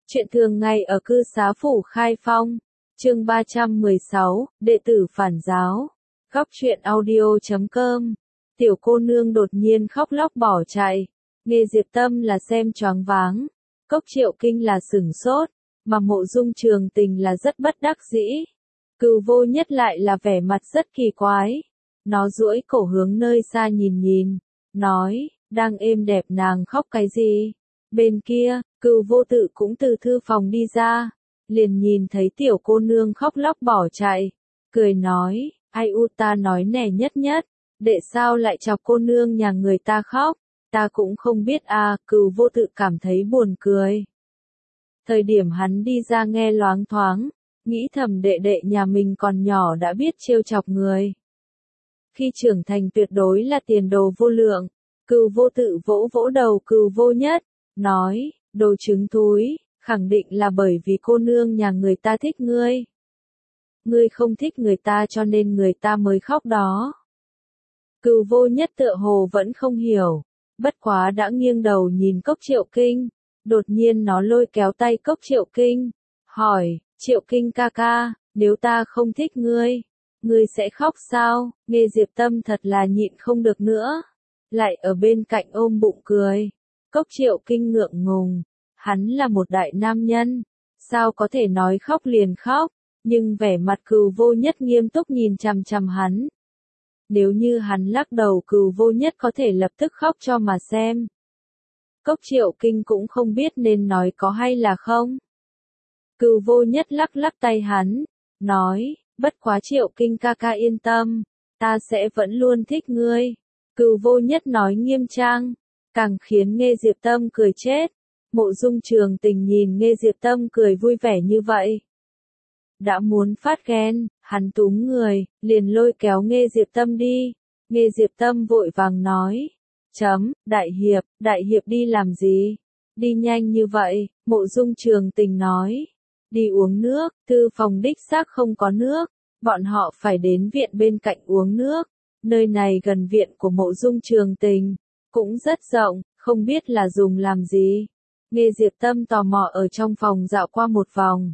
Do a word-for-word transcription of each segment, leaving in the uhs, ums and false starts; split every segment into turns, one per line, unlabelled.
Chuyện thường ngày ở cư xá phủ Khai Phong, chương ba trăm mười sáu, đệ tử phản giáo. Góc truyện audio chấm com. Tiểu cô nương đột nhiên khóc lóc bỏ chạy. Nghe Diệp Tâm là xem choáng váng. Cốc Triệu Kinh là sửng sốt, mà Mộ Dung Trường Tình là rất bất đắc dĩ. Cừu Vô Nhất lại là vẻ mặt rất kỳ quái. Nó duỗi cổ hướng nơi xa nhìn nhìn, nói, đang êm đẹp nàng khóc cái gì? Bên kia, Cừu Vô Tự cũng từ thư phòng đi ra, liền nhìn thấy tiểu cô nương khóc lóc bỏ chạy, cười nói, ai u ta nói nè Nhất Nhất, đệ sao lại chọc cô nương nhà người ta khóc, ta cũng không biết à, Cừu Vô Tự cảm thấy buồn cười. Thời điểm hắn đi ra nghe loáng thoáng, nghĩ thầm đệ đệ nhà mình còn nhỏ đã biết trêu chọc người. Khi trưởng thành tuyệt đối là tiền đồ vô lượng. Cừu Vô Tự vỗ vỗ đầu Cừu Vô Nhất, nói, đồ trứng thúi, khẳng định là bởi vì cô nương nhà người ta thích ngươi. Ngươi không thích người ta cho nên người ta mới khóc đó. Cừu Vô Nhất tựa hồ vẫn không hiểu, bất quá đã nghiêng đầu nhìn Cốc Triệu Kinh, đột nhiên nó lôi kéo tay Cốc Triệu Kinh, hỏi, Triệu Kinh ca ca, nếu ta không thích ngươi, ngươi sẽ khóc sao? Nghe Diệp Tâm thật là nhịn không được nữa, lại ở bên cạnh ôm bụng cười. Cốc Triệu Kinh ngượng ngùng, hắn là một đại nam nhân, sao có thể nói khóc liền khóc, nhưng vẻ mặt Cừu Vô Nhất nghiêm túc nhìn chằm chằm hắn. Nếu như hắn lắc đầu Cừu Vô Nhất có thể lập tức khóc cho mà xem. Cốc Triệu Kinh cũng không biết nên nói có hay là không. Cừu Vô Nhất lắc lắc tay hắn, nói, bất quá Triệu Kinh ca ca yên tâm, ta sẽ vẫn luôn thích ngươi. Cừu Vô Nhất nói nghiêm trang, càng khiến Nghe Diệp Tâm cười chết. Mộ Dung Trường Tình nhìn Nghe Diệp Tâm cười vui vẻ như vậy, đã muốn phát ghen, hắn túm người, liền lôi kéo Nghe Diệp Tâm đi. Nghe Diệp Tâm vội vàng nói, chấm, đại hiệp, đại hiệp đi làm gì? Đi nhanh như vậy, Mộ Dung Trường Tình nói, đi uống nước, thư phòng đích xác không có nước, bọn họ phải đến viện bên cạnh uống nước. Nơi này gần viện của Mộ Dung Trường Tình, cũng rất rộng, không biết là dùng làm gì. Nghe Diệp Tâm tò mò ở trong phòng dạo qua một vòng.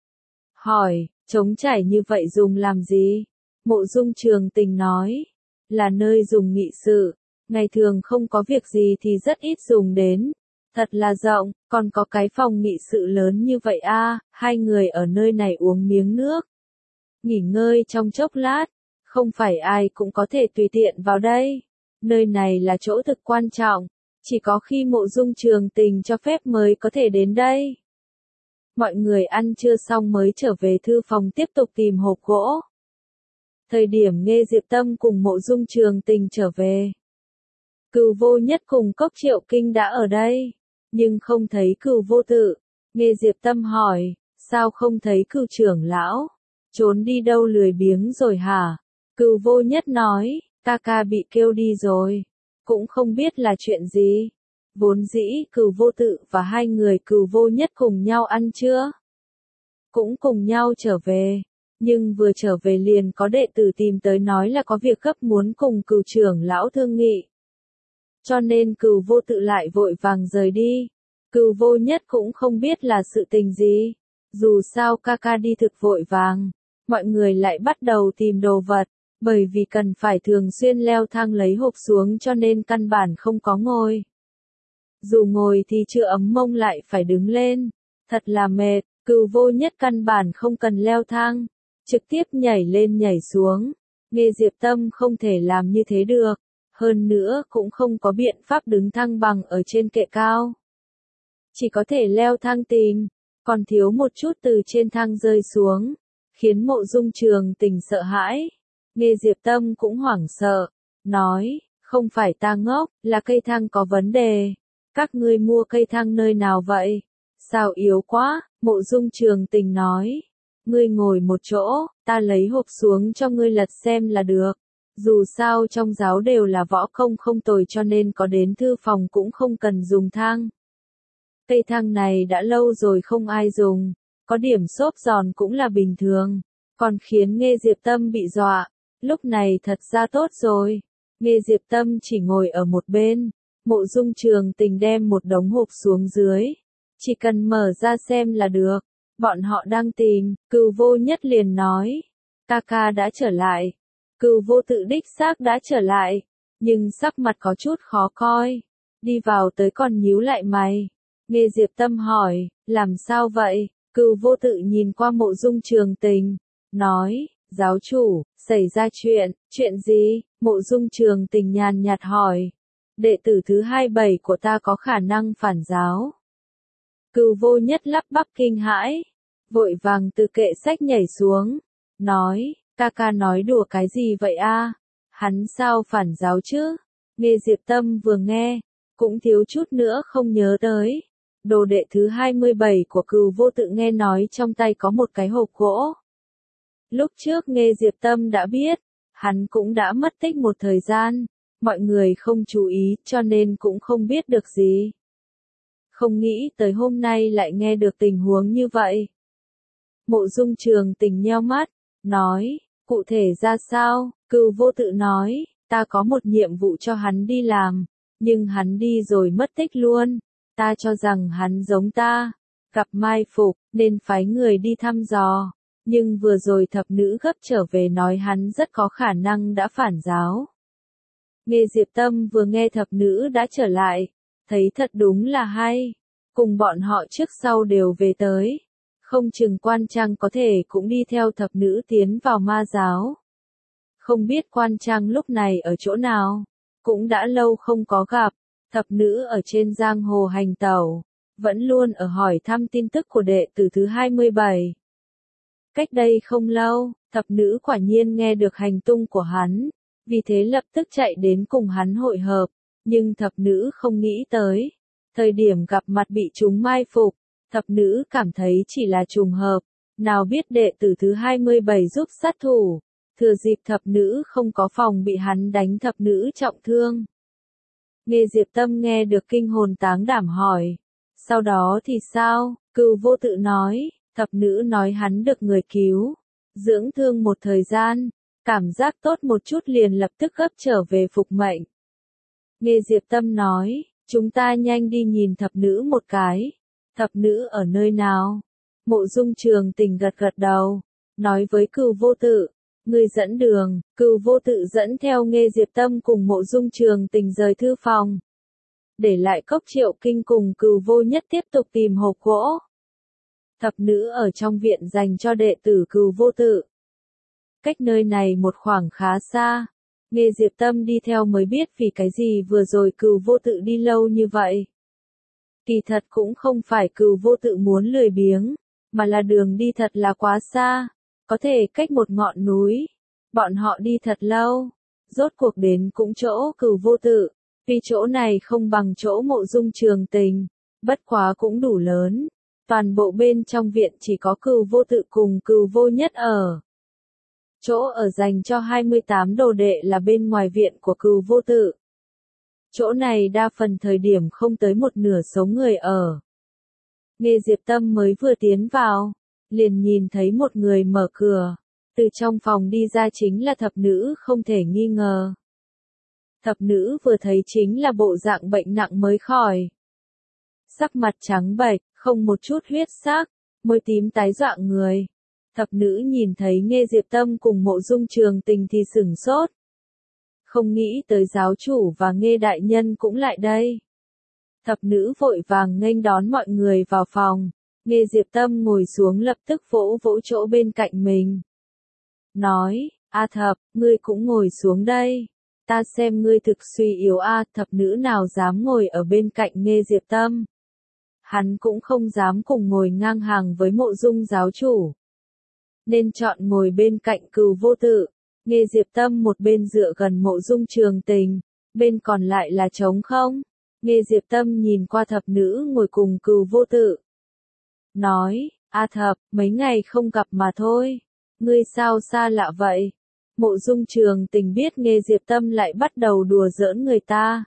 Hỏi, trống trải như vậy dùng làm gì? Mộ Dung Trường Tình nói, là nơi dùng nghị sự, ngày thường không có việc gì thì rất ít dùng đến. Thật là rộng, còn có cái phòng nghị sự lớn như vậy a, à, hai người ở nơi này uống miếng nước, nghỉ ngơi trong chốc lát, không phải ai cũng có thể tùy tiện vào đây. Nơi này là chỗ thực quan trọng, chỉ có khi Mộ Dung Trường Tình cho phép mới có thể đến đây. Mọi người ăn trưa xong mới trở về thư phòng tiếp tục tìm hộp gỗ. Thời điểm Nghe Diệp Tâm cùng Mộ Dung Trường Tình trở về, Cừu Vô Nhất cùng Cốc Triệu Kinh đã ở đây, nhưng không thấy Cừu Vô Tự. Nghe Diệp Tâm hỏi, sao không thấy Cừu trưởng lão? Trốn đi đâu lười biếng rồi hả? Cừu Vô Nhất nói, ca ca bị kêu đi rồi, cũng không biết là chuyện gì. Vốn dĩ Cừu Vô Tự và hai người Cừu Vô Nhất cùng nhau ăn trưa, cũng cùng nhau trở về, nhưng vừa trở về liền có đệ tử tìm tới nói là có việc gấp muốn cùng Cừu trưởng lão thương nghị. Cho nên Cừu Vô Tự lại vội vàng rời đi. Cừu Vô Nhất cũng không biết là sự tình gì, dù sao ca ca đi thực vội vàng, mọi người lại bắt đầu tìm đồ vật, bởi vì cần phải thường xuyên leo thang lấy hộp xuống cho nên căn bản không có ngồi. Dù ngồi thì chưa ấm mông lại phải đứng lên, thật là mệt. Cừu Vô Nhất căn bản không cần leo thang, trực tiếp nhảy lên nhảy xuống. Nghe Diệp Tâm không thể làm như thế được, hơn nữa cũng không có biện pháp đứng thăng bằng ở trên kệ cao, chỉ có thể leo thang tìm, còn thiếu một chút từ trên thang rơi xuống, khiến Mộ Dung Trường Tình sợ hãi. Nghe Diệp Tâm cũng hoảng sợ, nói, không phải ta ngốc, là cây thang có vấn đề. Các ngươi mua cây thang nơi nào vậy? Sao yếu quá? Mộ Dung Trường Tình nói, ngươi ngồi một chỗ, ta lấy hộp xuống cho ngươi lật xem là được. Dù sao trong giáo đều là võ công không tồi cho nên có đến thư phòng cũng không cần dùng thang. Cây thang này đã lâu rồi không ai dùng, có điểm xốp giòn cũng là bình thường, còn khiến Nghe Diệp Tâm bị dọa. Lúc này thật ra tốt rồi, Nghe Diệp Tâm chỉ ngồi ở một bên, Mộ Dung Trường Tình đem một đống hộp xuống dưới, Chỉ cần mở ra xem là được. Bọn họ đang tìm, Cừu Vô Nhất liền nói. Ca ca đã trở lại. Cừu Vô Tự đích xác đã trở lại, nhưng sắc mặt có chút khó coi. Đi vào tới còn nhíu lại mày. Nghe Diệp Tâm hỏi, làm sao vậy? Cừu Vô Tự nhìn qua Mộ Dung Trường Tình, nói, giáo chủ, xảy ra chuyện, chuyện gì? Mộ Dung Trường Tình nhàn nhạt hỏi. Đệ tử thứ hai mươi bảy của ta có khả năng phản giáo. Cừu Vô Nhất lắp bắp kinh hãi, vội vàng từ kệ sách nhảy xuống, nói, ca ca nói đùa cái gì vậy a? Hắn sao phản giáo chứ? Nghe Diệp Tâm vừa nghe, cũng thiếu chút nữa không nhớ tới. Đồ đệ thứ hai mươi bảy của Cừu Vô Tự nghe nói trong tay có một cái hộp gỗ. Lúc trước nghe Diệp Tâm đã biết, hắn cũng đã mất tích một thời gian, mọi người không chú ý cho nên cũng không biết được gì. Không nghĩ tới hôm nay lại nghe được tình huống như vậy. Mộ Dung Trường Tình nheo mắt, nói, cụ thể ra sao? Cừu Vô Tự nói, ta có một nhiệm vụ cho hắn đi làm, nhưng hắn đi rồi mất tích luôn. Ta cho rằng hắn giống ta, gặp mai phục, nên phái người đi thăm dò. Nhưng vừa rồi thập nữ gấp trở về nói hắn rất có khả năng đã phản giáo. Nghe Diệp Tâm vừa nghe thập nữ đã trở lại, thấy thật đúng là hay. Cùng bọn họ trước sau đều về tới. Không chừng Quan Trang có thể cũng đi theo thập nữ tiến vào ma giáo. Không biết Quan Trang lúc này ở chỗ nào. Cũng đã lâu không có gặp. Thập nữ ở trên giang hồ hành tẩu. Vẫn luôn ở hỏi thăm tin tức của đệ tử thứ hai mươi bảy. Cách đây không lâu, thập nữ quả nhiên nghe được hành tung của hắn. Vì thế lập tức chạy đến cùng hắn hội hợp. Nhưng thập nữ không nghĩ tới. Thời điểm gặp mặt bị chúng mai phục. Thập nữ cảm thấy chỉ là trùng hợp. Nào biết đệ tử thứ hai mươi bảy giúp sát thủ. Thừa dịp thập nữ không có phòng bị hắn đánh thập nữ trọng thương. Nghe Diệp Tâm nghe được kinh hồn táng đảm hỏi. Sau đó thì sao? Cừu Vô Tự nói. Thập nữ nói hắn được người cứu. Dưỡng thương một thời gian. Cảm giác tốt một chút liền lập tức gấp trở về phục mệnh. Nghe Diệp Tâm nói. Chúng ta nhanh đi nhìn thập nữ một cái. Thập nữ ở nơi nào? Mộ Dung Trường Tình gật gật đầu. Nói với Cừu Vô Tự. Người dẫn đường. Cừu Vô Tự dẫn theo Nghe Diệp Tâm cùng Mộ Dung Trường Tình rời thư phòng. Để lại Cốc Triệu Kinh cùng Cừu Vô Nhất tiếp tục tìm hộp gỗ. Thập nữ ở trong viện dành cho đệ tử Cừu Vô Tự. Cách nơi này một khoảng khá xa. Nghe Diệp Tâm đi theo mới biết vì cái gì vừa rồi Cừu Vô Tự đi lâu như vậy. Kỳ thật cũng không phải Cừu Vô Tự muốn lười biếng, mà là đường đi thật là quá xa, có thể cách một ngọn núi. Bọn họ đi thật lâu, rốt cuộc đến cũng chỗ Cừu Vô Tự, vì chỗ này không bằng chỗ Mộ Dung Trường Tình, bất quá cũng đủ lớn. Toàn bộ bên trong viện chỉ có Cừu Vô Tự cùng Cừu Vô Nhất ở. Chỗ ở dành cho hai mươi tám đồ đệ là bên ngoài viện của Cừu Vô Tự. Chỗ này đa phần thời điểm không tới một nửa số người ở. Nghe Diệp Tâm mới vừa tiến vào, liền nhìn thấy một người mở cửa. Từ trong phòng đi ra chính là thập nữ không thể nghi ngờ. Thập nữ vừa thấy chính là bộ dạng bệnh nặng mới khỏi. Sắc mặt trắng bệch, không một chút huyết sắc, môi tím tái dọa người. Thập nữ nhìn thấy Nghe Diệp Tâm cùng Mộ Dung Trường Tình thì sửng sốt. Không nghĩ tới giáo chủ và Nghe đại nhân cũng lại đây. Thập nữ vội vàng nghênh đón mọi người vào phòng. Nghe Diệp Tâm ngồi xuống lập tức vỗ vỗ chỗ bên cạnh mình. Nói, A Thập, ngươi cũng ngồi xuống đây. Ta xem ngươi thực suy yếu a. Thập nữ nào dám ngồi ở bên cạnh Nghe Diệp Tâm. Hắn cũng không dám cùng ngồi ngang hàng với Mộ Dung giáo chủ. Nên chọn ngồi bên cạnh Cừu Vô Tự. Nghe Diệp Tâm một bên dựa gần Mộ Dung Trường Tình, bên còn lại là trống không. Nghe Diệp Tâm nhìn qua thập nữ ngồi cùng Cừu Vô Tự. Nói, A Thập, mấy ngày không gặp mà thôi. Ngươi sao xa lạ vậy? Mộ Dung Trường Tình biết Nghe Diệp Tâm lại bắt đầu đùa giỡn người ta.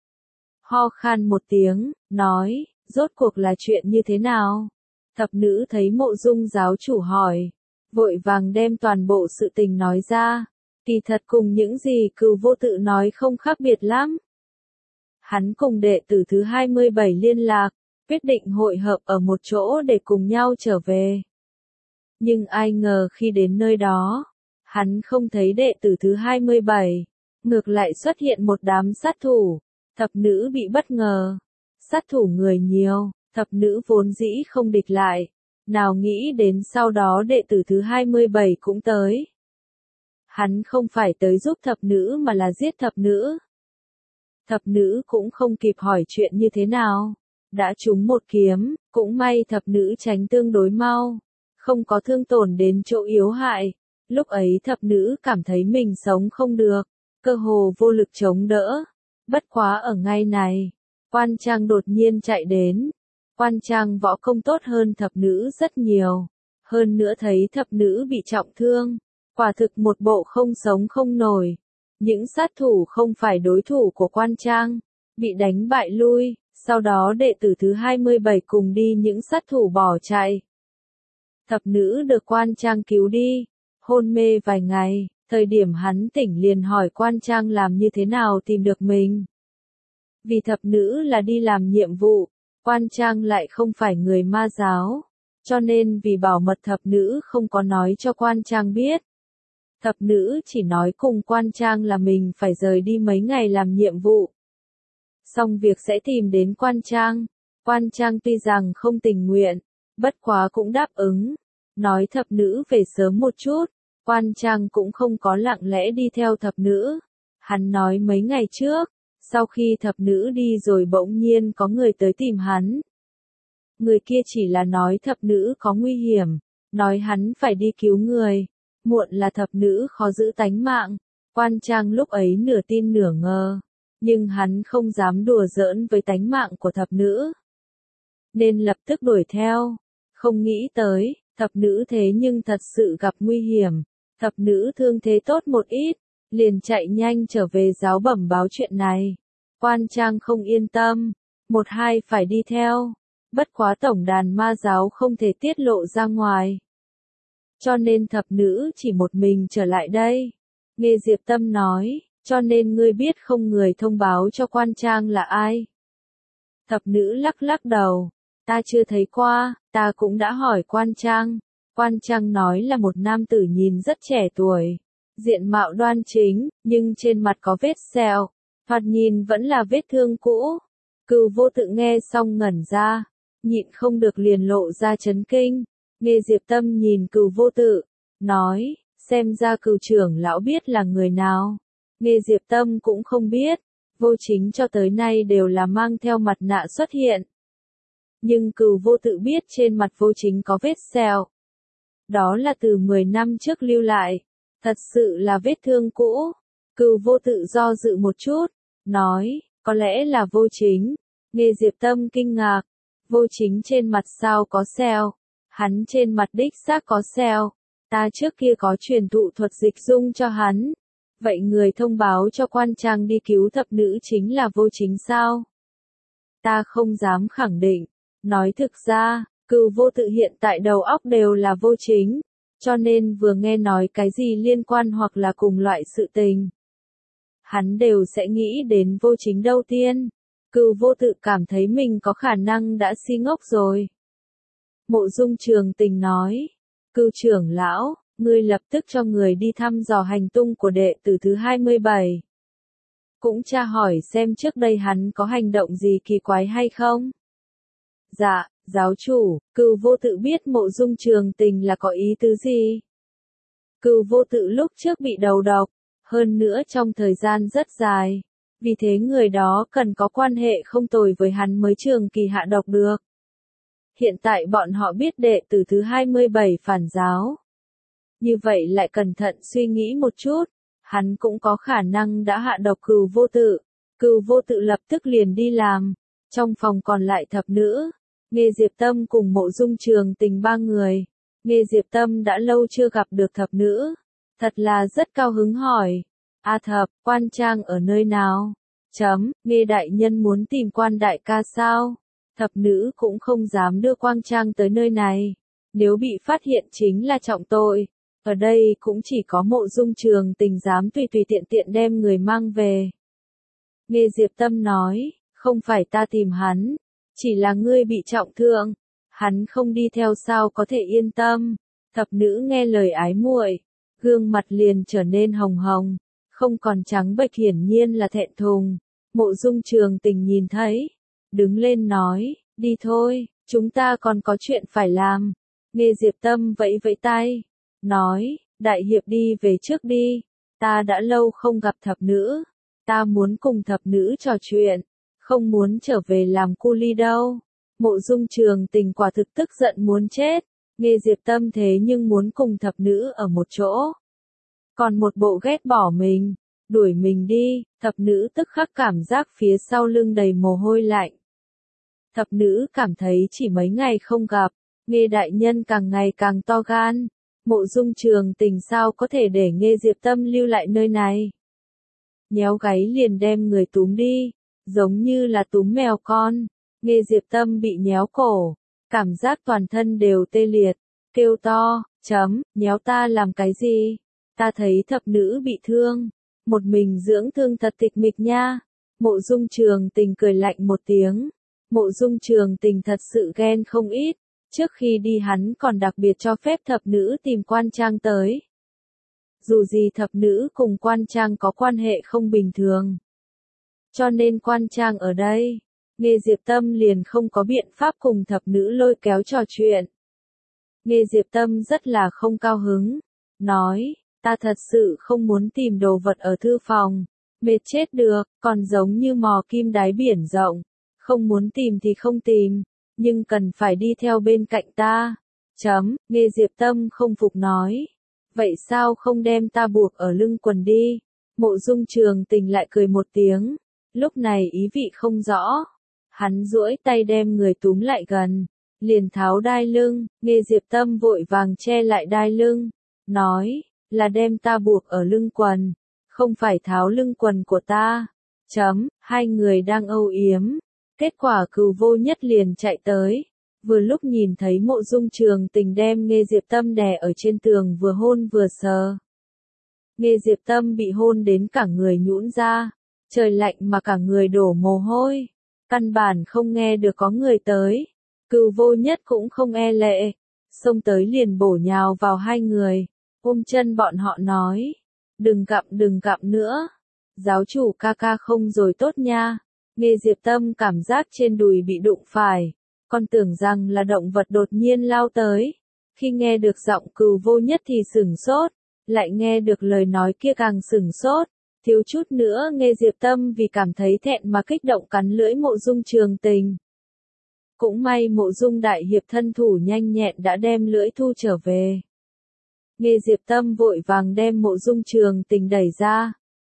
Ho khan một tiếng, nói, rốt cuộc là chuyện như thế nào? Thập nữ thấy Mộ Dung giáo chủ hỏi, vội vàng đem toàn bộ sự tình nói ra. Kỳ thật cùng những gì Cừu Vô Tự nói không khác biệt lắm. Hắn cùng đệ tử thứ hai mươi bảy liên lạc, quyết định hội hợp ở một chỗ để cùng nhau trở về. Nhưng ai ngờ khi đến nơi đó, hắn không thấy đệ tử thứ hai mươi bảy, ngược lại xuất hiện một đám sát thủ, thập nữ bị bất ngờ. Sát thủ người nhiều, thập nữ vốn dĩ không địch lại, nào nghĩ đến sau đó đệ tử thứ hai mươi bảy cũng tới. Hắn không phải tới giúp thập nữ mà là giết thập nữ. Thập nữ cũng không kịp hỏi chuyện như thế nào, đã trúng một kiếm, cũng may thập nữ tránh tương đối mau, không có thương tổn đến chỗ yếu hại. Lúc ấy thập nữ cảm thấy mình sống không được, cơ hồ vô lực chống đỡ. Bất quá ở ngay này, Quan Trang đột nhiên chạy đến. Quan Trang võ công tốt hơn thập nữ rất nhiều, hơn nữa thấy thập nữ bị trọng thương, quả thực một bộ không sống không nổi. Những sát thủ không phải đối thủ của Quan Trang, bị đánh bại lui, sau đó đệ tử thứ hai mươi bảy cùng đi những sát thủ bỏ chạy. Thập nữ được Quan Trang cứu đi, hôn mê vài ngày, thời điểm hắn tỉnh liền hỏi Quan Trang làm như thế nào tìm được mình. Vì thập nữ là đi làm nhiệm vụ, Quan Trang lại không phải người ma giáo, cho nên vì bảo mật thập nữ không có nói cho Quan Trang biết. Thập nữ chỉ nói cùng Quan Trang là mình phải rời đi mấy ngày làm nhiệm vụ. Xong việc sẽ tìm đến Quan Trang. Quan Trang tuy rằng không tình nguyện, bất quá cũng đáp ứng, nói thập nữ về sớm một chút. Quan Trang cũng không có lặng lẽ đi theo thập nữ. Hắn nói mấy ngày trước, sau khi thập nữ đi rồi bỗng nhiên có người tới tìm hắn. Người kia chỉ là nói thập nữ có nguy hiểm, nói hắn phải đi cứu người, muộn là thập nữ khó giữ tánh mạng. Quan Trang lúc ấy nửa tin nửa ngờ, nhưng hắn không dám đùa giỡn với tánh mạng của thập nữ, nên lập tức đuổi theo. Không nghĩ tới, thập nữ thế nhưng thật sự gặp nguy hiểm, thập nữ thương thế tốt một ít, liền chạy nhanh trở về giáo bẩm báo chuyện này. Quan Trang không yên tâm, một hai phải đi theo, bất quá tổng đàn ma giáo không thể tiết lộ ra ngoài. Cho nên thập nữ chỉ một mình trở lại đây. Nghe Diệp Tâm nói, cho nên ngươi biết không người thông báo cho Quan Trang là ai. Thập nữ lắc lắc đầu, ta chưa thấy qua, ta cũng đã hỏi Quan Trang. Quan Trang nói là một nam tử nhìn rất trẻ tuổi, diện mạo đoan chính, nhưng trên mặt có vết sẹo, thoạt nhìn vẫn là vết thương cũ. Cừu Vô Tự nghe xong ngẩn ra, nhịn không được liền lộ ra chấn kinh. Nghe Diệp Tâm nhìn Cừu Vô Tự, nói, xem ra Cừu trưởng lão biết là người nào. Nghe Diệp Tâm cũng không biết, Vô Chính cho tới nay đều là mang theo mặt nạ xuất hiện. Nhưng Cừu Vô Tự biết trên mặt Vô Chính có vết sẹo. Đó là từ mười năm trước lưu lại, thật sự là vết thương cũ. Cừu Vô Tự do dự một chút, nói, có lẽ là Vô Chính. Nghe Diệp Tâm kinh ngạc, Vô Chính trên mặt sao có sẹo? Hắn trên mặt đích xác có sẹo, ta trước kia có truyền thụ thuật dịch dung cho hắn. Vậy người thông báo cho Quan Trang đi cứu thập nữ chính là Vô Chính sao? Ta không dám khẳng định, nói thực ra, Cừu Vô Tự hiện tại đầu óc đều là Vô Chính, cho nên vừa nghe nói cái gì liên quan hoặc là cùng loại sự tình, hắn đều sẽ nghĩ đến Vô Chính đầu tiên. Cừu Vô Tự cảm thấy mình có khả năng đã si ngốc rồi. Mộ Dung Trường Tình nói, Cừu trưởng lão, ngươi lập tức cho người đi thăm dò hành tung của đệ tử thứ hai mươi bảy. Cũng tra hỏi xem trước đây hắn có hành động gì kỳ quái hay không. Dạ, giáo chủ. Cừu Vô Tự biết Mộ Dung Trường Tình là có ý tứ gì. Cừu Vô Tự lúc trước bị đầu độc, hơn nữa trong thời gian rất dài, vì thế người đó cần có quan hệ không tồi với hắn mới trường kỳ hạ độc được. Hiện tại bọn họ biết đệ tử thứ hai mươi bảy phản giáo. Như vậy lại cẩn thận suy nghĩ một chút, hắn cũng có khả năng đã hạ độc Cừu Vô Tự. Cừu Vô Tự lập tức liền đi làm. Trong phòng còn lại thập nữ, Nghe Diệp Tâm cùng Mộ Dung Trường Tình ba người. Nghe Diệp Tâm đã lâu chưa gặp được thập nữ, thật là rất cao hứng hỏi, A Thập, Quan Trang ở nơi nào? Chấm, Nghe đại nhân muốn tìm Quan đại ca sao? Thập nữ cũng không dám đưa Quan Trang tới nơi này, nếu bị phát hiện chính là trọng tội. Ở đây cũng chỉ có Mộ Dung Trường Tình dám tùy tùy tiện tiện đem người mang về. Nghe Diệp Tâm nói, không phải ta tìm hắn, Chỉ là ngươi bị trọng thương, hắn không đi theo sao có thể yên tâm. Thập nữ nghe lời ái muội, gương mặt liền trở nên hồng hồng, không còn trắng bệch, hiển nhiên là thẹn thùng. Mộ Dung Trường Tình nhìn thấy, đứng lên nói, đi thôi, chúng ta còn có chuyện phải làm. Nghe Diệp Tâm vẫy vẫy tay, nói, đại hiệp đi về trước đi, ta đã lâu không gặp thập nữ, ta muốn cùng thập nữ trò chuyện, không muốn trở về làm cu ly đâu. Mộ Dung Trường Tình quả thực tức giận muốn chết, nghe Diệp Tâm thế nhưng muốn cùng thập nữ ở một chỗ. Còn một bộ ghét bỏ mình, đuổi mình đi, thập nữ tức khắc cảm giác phía sau lưng đầy mồ hôi lạnh. Thập nữ cảm thấy chỉ mấy ngày không gặp, nghe đại nhân càng ngày càng to gan. Mộ Dung Trường Tình sao có thể để nghe Diệp Tâm lưu lại nơi này. Nhéo gáy liền đem người túm đi, giống như là túm mèo con. Nghe Diệp Tâm bị nhéo cổ, cảm giác toàn thân đều tê liệt, kêu to, chấm, nhéo ta làm cái gì? Ta thấy thập nữ bị thương, một mình dưỡng thương thật tịch mịch nha. Mộ Dung Trường Tình cười lạnh một tiếng. Mộ Dung Trường Tình thật sự ghen không ít, trước khi đi hắn còn đặc biệt cho phép thập nữ tìm Quan Trang tới. Dù gì thập nữ cùng Quan Trang có quan hệ không bình thường, cho nên Quan Trang ở đây, nghe Diệp Tâm liền không có biện pháp cùng thập nữ lôi kéo trò chuyện. Nghe Diệp Tâm rất là không cao hứng, nói, ta thật sự không muốn tìm đồ vật ở thư phòng, mệt chết được, còn giống như mò kim đáy biển rộng, không muốn tìm thì không tìm, nhưng cần phải đi theo bên cạnh ta. Chấm, nghe Diệp Tâm không phục nói, vậy sao không đem ta buộc ở lưng quần đi? Mộ Dung Trường Tình lại cười một tiếng, lúc này ý vị không rõ. Hắn duỗi tay đem người túm lại gần, liền tháo đai lưng, nghe Diệp Tâm vội vàng che lại đai lưng, nói, là đem ta buộc ở lưng quần, không phải tháo lưng quần của ta. Chấm, hai người đang âu yếm, kết quả Cừu Vô Nhất liền chạy tới, vừa lúc nhìn thấy Mộ Dung Trường Tình đem nghe Diệp Tâm đè ở trên tường vừa hôn vừa sờ. Nghe Diệp Tâm bị hôn đến cả người nhũn ra, trời lạnh mà cả người đổ mồ hôi. Căn bản không nghe được có người tới, Cừu Vô Nhất cũng không e lệ, xông tới liền bổ nhào vào hai người, ôm chân bọn họ nói, đừng gặm đừng gặm nữa, giáo chủ ca ca không rồi tốt nha. Nghe Diệp Tâm cảm giác trên đùi bị đụng phải, còn tưởng rằng là động vật đột nhiên lao tới, khi nghe được giọng Cừu Vô Nhất thì sửng sốt, lại nghe được lời nói kia càng sửng sốt. Thiếu chút nữa nghe Diệp Tâm vì cảm thấy thẹn mà kích động cắn lưỡi Mộ Dung Trường Tình. Cũng may Mộ Dung đại hiệp thân thủ nhanh nhẹn đã đem lưỡi thu trở về. Nghe Diệp Tâm vội vàng đem Mộ Dung Trường Tình đẩy ra.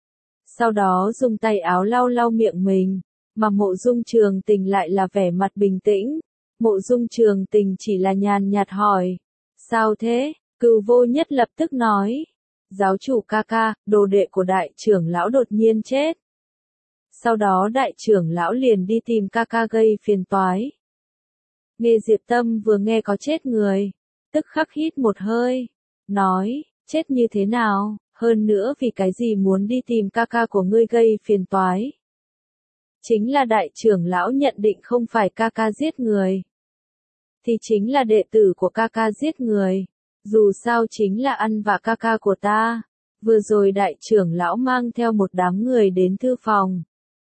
Sau đó dùng tay áo lau lau miệng mình, mà Mộ Dung Trường Tình lại là vẻ mặt bình tĩnh. Mộ Dung Trường Tình chỉ là nhàn nhạt hỏi, sao thế? Cừu Vô Nhất lập tức nói, giáo chủ ca ca, đồ đệ của đại trưởng lão đột nhiên chết. Sau đó đại trưởng lão liền đi tìm ca ca gây phiền toái. Nghe Diệp Tâm vừa nghe có chết người, tức khắc hít một hơi, nói, chết như thế nào, hơn nữa vì cái gì muốn đi tìm ca ca của ngươi gây phiền toái. Chính là đại trưởng lão nhận định không phải ca ca giết người, thì chính là đệ tử của ca ca giết người. Dù sao chính là ăn vạ ca ca của ta. Vừa rồi đại trưởng lão mang theo một đám người đến thư phòng.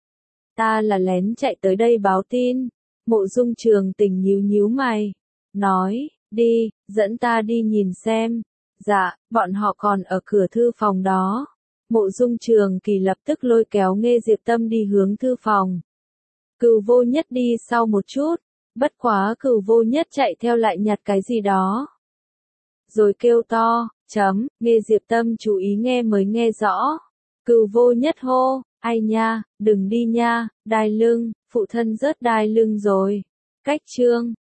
Ta là lén chạy tới đây báo tin. Mộ Dung Trường Tình nhíu nhíu mày, nói, đi, dẫn ta đi nhìn xem. Dạ, bọn họ còn ở cửa thư phòng đó. Mộ Dung Trường Kỳ lập tức lôi kéo nghe Diệp Tâm đi hướng thư phòng. Cừu Vô Nhất đi sau một chút, bất quá Cừu Vô Nhất chạy theo lại nhặt cái gì đó. Rồi kêu to, chấm, nghe Diệp Tâm chú ý nghe mới nghe rõ. Cừu Vô Nhất hô, ai nha, đừng đi nha, đai lưng, phụ thân rớt đai lưng rồi. Cách chương